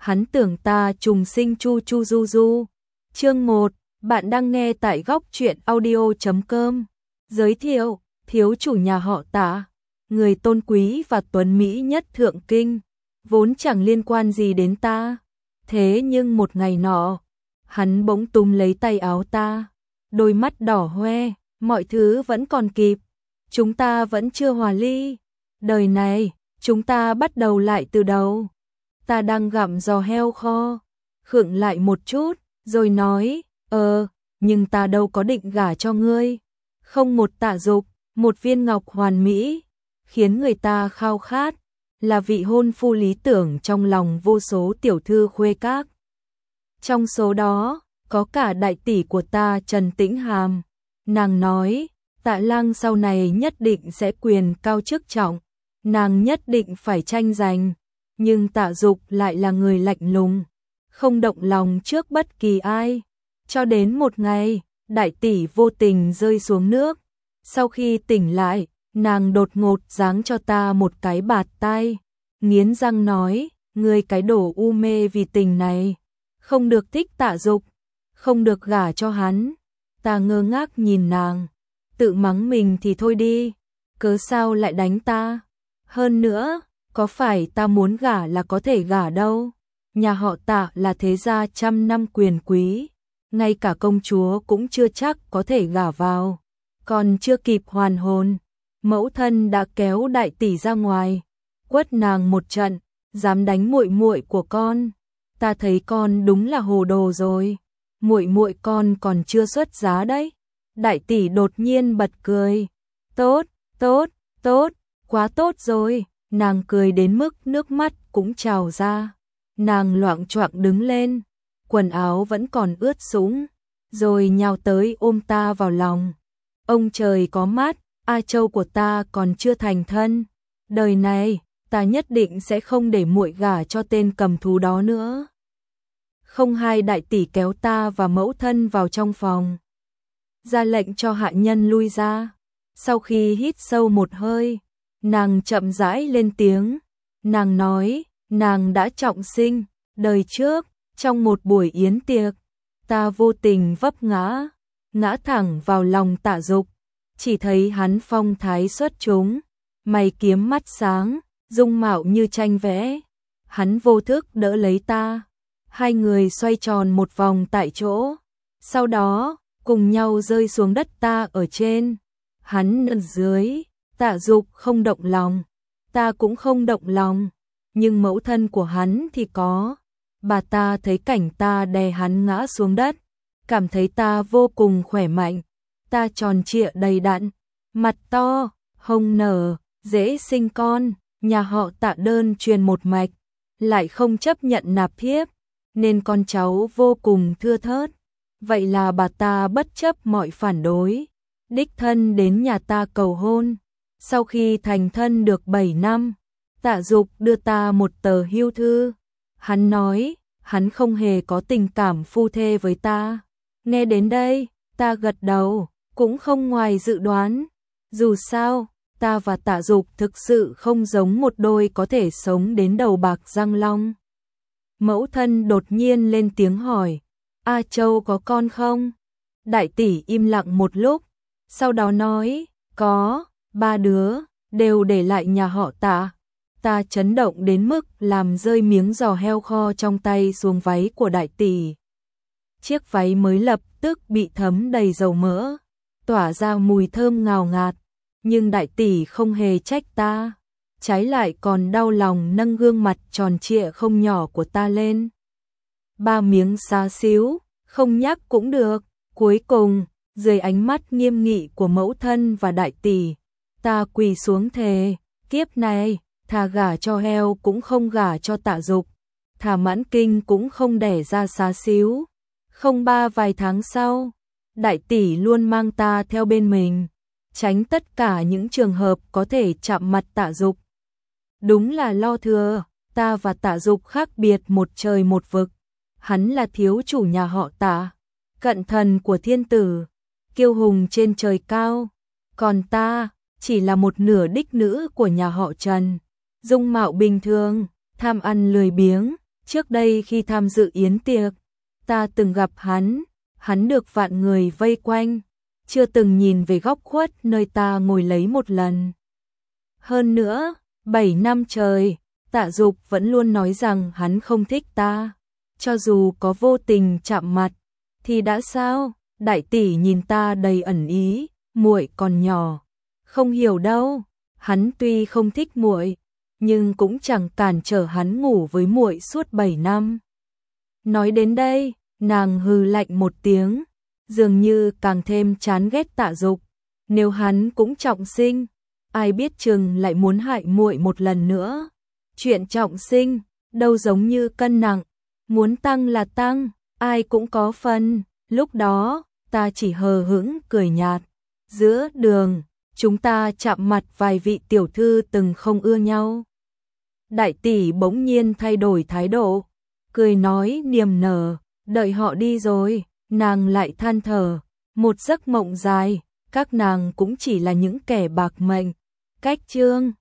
hắn tưởng ta trùng sinh chu chu du du. Chương 1, bạn đang nghe tại góc truyện audio.com. Giới thiệu, thiếu chủ nhà họ Tạ, người tôn quý và tuấn mỹ nhất thượng kinh, vốn chẳng liên quan gì đến ta. Thế nhưng một ngày nọ, hắn bỗng túm lấy tay áo ta, đôi mắt đỏ hoe, mọi thứ vẫn còn kịp, chúng ta vẫn chưa hòa ly. Đời này, chúng ta bắt đầu lại từ đầu. Ta đang gặm giò heo kho, khựng lại một chút, rồi nói, nhưng ta đâu có định gả cho ngươi. Không một Tạ Dục, một viên ngọc hoàn mỹ, khiến người ta khao khát, là vị hôn phu lý tưởng trong lòng vô số tiểu thư khuê các. Trong số đó, có cả đại tỷ của ta Trần Tĩnh Hàm. Nàng nói, Tạ Lang sau này nhất định sẽ quyền cao chức trọng, nàng nhất định phải tranh giành. Nhưng Tạ Dục lại là người lạnh lùng, không động lòng trước bất kỳ ai. Cho đến một ngày, đại tỷ vô tình rơi xuống nước. Sau khi tỉnh lại, nàng đột ngột giáng cho ta một cái bạt tai, nghiến răng nói, ngươi cái đồ u mê vì tình này, không được thích Tạ Dục, không được gả cho hắn. Ta ngơ ngác nhìn nàng, tự mắng mình thì thôi đi, cớ sao lại đánh ta? Hơn nữa, có phải ta muốn gả là có thể gả đâu. Nhà họ Tạ là thế gia trăm năm quyền quý, ngay cả công chúa cũng chưa chắc có thể gả vào. Còn chưa kịp hoàn hồn, mẫu thân đã kéo đại tỷ ra ngoài, quất nàng một trận, dám đánh muội muội của con. Ta thấy con đúng là hồ đồ rồi, muội muội con còn chưa xuất giá đấy. Đại tỷ đột nhiên bật cười, tốt, tốt, tốt, quá tốt rồi. Nàng cười đến mức nước mắt cũng trào ra. Nàng loạng choạng đứng lên, quần áo vẫn còn ướt sũng, rồi nhào tới ôm ta vào lòng. Ông trời có mắt, A Châu của ta còn chưa thành thân. Đời này, ta nhất định sẽ không để muội gả cho tên cầm thú đó nữa. Không hai đại tỷ kéo ta và mẫu thân vào trong phòng, ra lệnh cho hạ nhân lui ra. Sau khi hít sâu một hơi, nàng chậm rãi lên tiếng. Nàng nói, nàng đã trọng sinh, đời trước, trong một buổi yến tiệc, ta vô tình vấp ngã, ngã thẳng vào lòng Tạ Dục. Chỉ thấy hắn phong thái xuất chúng, mày kiếm mắt sáng, dung mạo như tranh vẽ. Hắn vô thức đỡ lấy ta, hai người xoay tròn một vòng tại chỗ, sau đó cùng nhau rơi xuống đất. Ta ở trên, hắn ở dưới. Tạ Dục không động lòng, ta cũng không động lòng, nhưng mẫu thân của hắn thì có. Bà ta thấy cảnh ta đè hắn ngã xuống đất, cảm thấy ta vô cùng khỏe mạnh. Ta tròn trịa đầy đặn, mặt to, hồng nở, dễ sinh con. Nhà họ Tạ đơn truyền một mạch, lại không chấp nhận nạp thiếp, nên con cháu vô cùng thưa thớt. Vậy là bà ta bất chấp mọi phản đối, đích thân đến nhà ta cầu hôn. Sau khi thành thân được 7 năm, Tạ Dục đưa ta một tờ hưu thư. Hắn nói, hắn không hề có tình cảm phu thê với ta. Nghe đến đây, ta gật đầu, cũng không ngoài dự đoán. Dù sao, ta và Tạ Dục thực sự không giống một đôi có thể sống đến đầu bạc răng long. Mẫu thân đột nhiên lên tiếng hỏi, A Châu có con không? Đại tỷ im lặng một lúc, sau đó nói, có. 3 đứa, đều để lại nhà họ Tạ. Ta chấn động đến mức làm rơi miếng giò heo kho trong tay xuống váy của đại tỷ. Chiếc váy mới lập tức bị thấm đầy dầu mỡ, tỏa ra mùi thơm ngào ngạt. Nhưng đại tỷ không hề trách ta, trái lại còn đau lòng nâng gương mặt tròn trịa không nhỏ của ta lên. 3 miếng xá xíu, không nhắc cũng được. Cuối cùng, dưới ánh mắt nghiêm nghị của mẫu thân và đại tỷ, ta quỳ xuống thề, kiếp này, thà gả cho heo cũng không gả cho Tạ Dục, thà mãn kinh cũng không đẻ ra xá xíu. Không ba vài tháng sau, đại tỷ luôn mang ta theo bên mình, tránh tất cả những trường hợp có thể chạm mặt Tạ Dục. Đúng là lo thừa, ta và Tạ Dục khác biệt một trời một vực. Hắn là thiếu chủ nhà họ Tạ, cận thần của thiên tử, kiêu hùng trên trời cao. Còn ta chỉ là một nửa đích nữ của nhà họ Trần, dung mạo bình thường, tham ăn lười biếng, Trước đây khi tham dự yến tiệc, ta từng gặp hắn được vạn người vây quanh, chưa từng nhìn về góc khuất nơi ta ngồi lấy một lần. Hơn nữa, 7 năm trời, Tạ Dục vẫn luôn nói rằng hắn không thích ta, cho dù có vô tình chạm mặt, thì đã sao? Đại tỷ nhìn ta đầy ẩn ý, muội còn nhỏ, không hiểu đâu. Hắn tuy không thích muội, nhưng cũng chẳng cản trở hắn ngủ với muội suốt 7 năm. Nói đến đây, nàng hừ lạnh một tiếng, dường như càng thêm chán ghét Tạ Dục. Nếu hắn cũng trọng sinh, ai biết chừng lại muốn hại muội một lần nữa. Chuyện trọng sinh, đâu giống như cân nặng, muốn tăng là tăng, ai cũng có phần. Lúc đó, ta chỉ hờ hững cười nhạt. Giữa đường, chúng ta chạm mặt vài vị tiểu thư từng không ưa nhau. Đại tỷ bỗng nhiên thay đổi thái độ, cười nói niềm nở, đợi họ đi rồi, nàng lại than thở, một giấc mộng dài, các nàng cũng chỉ là những kẻ bạc mệnh. Cách chương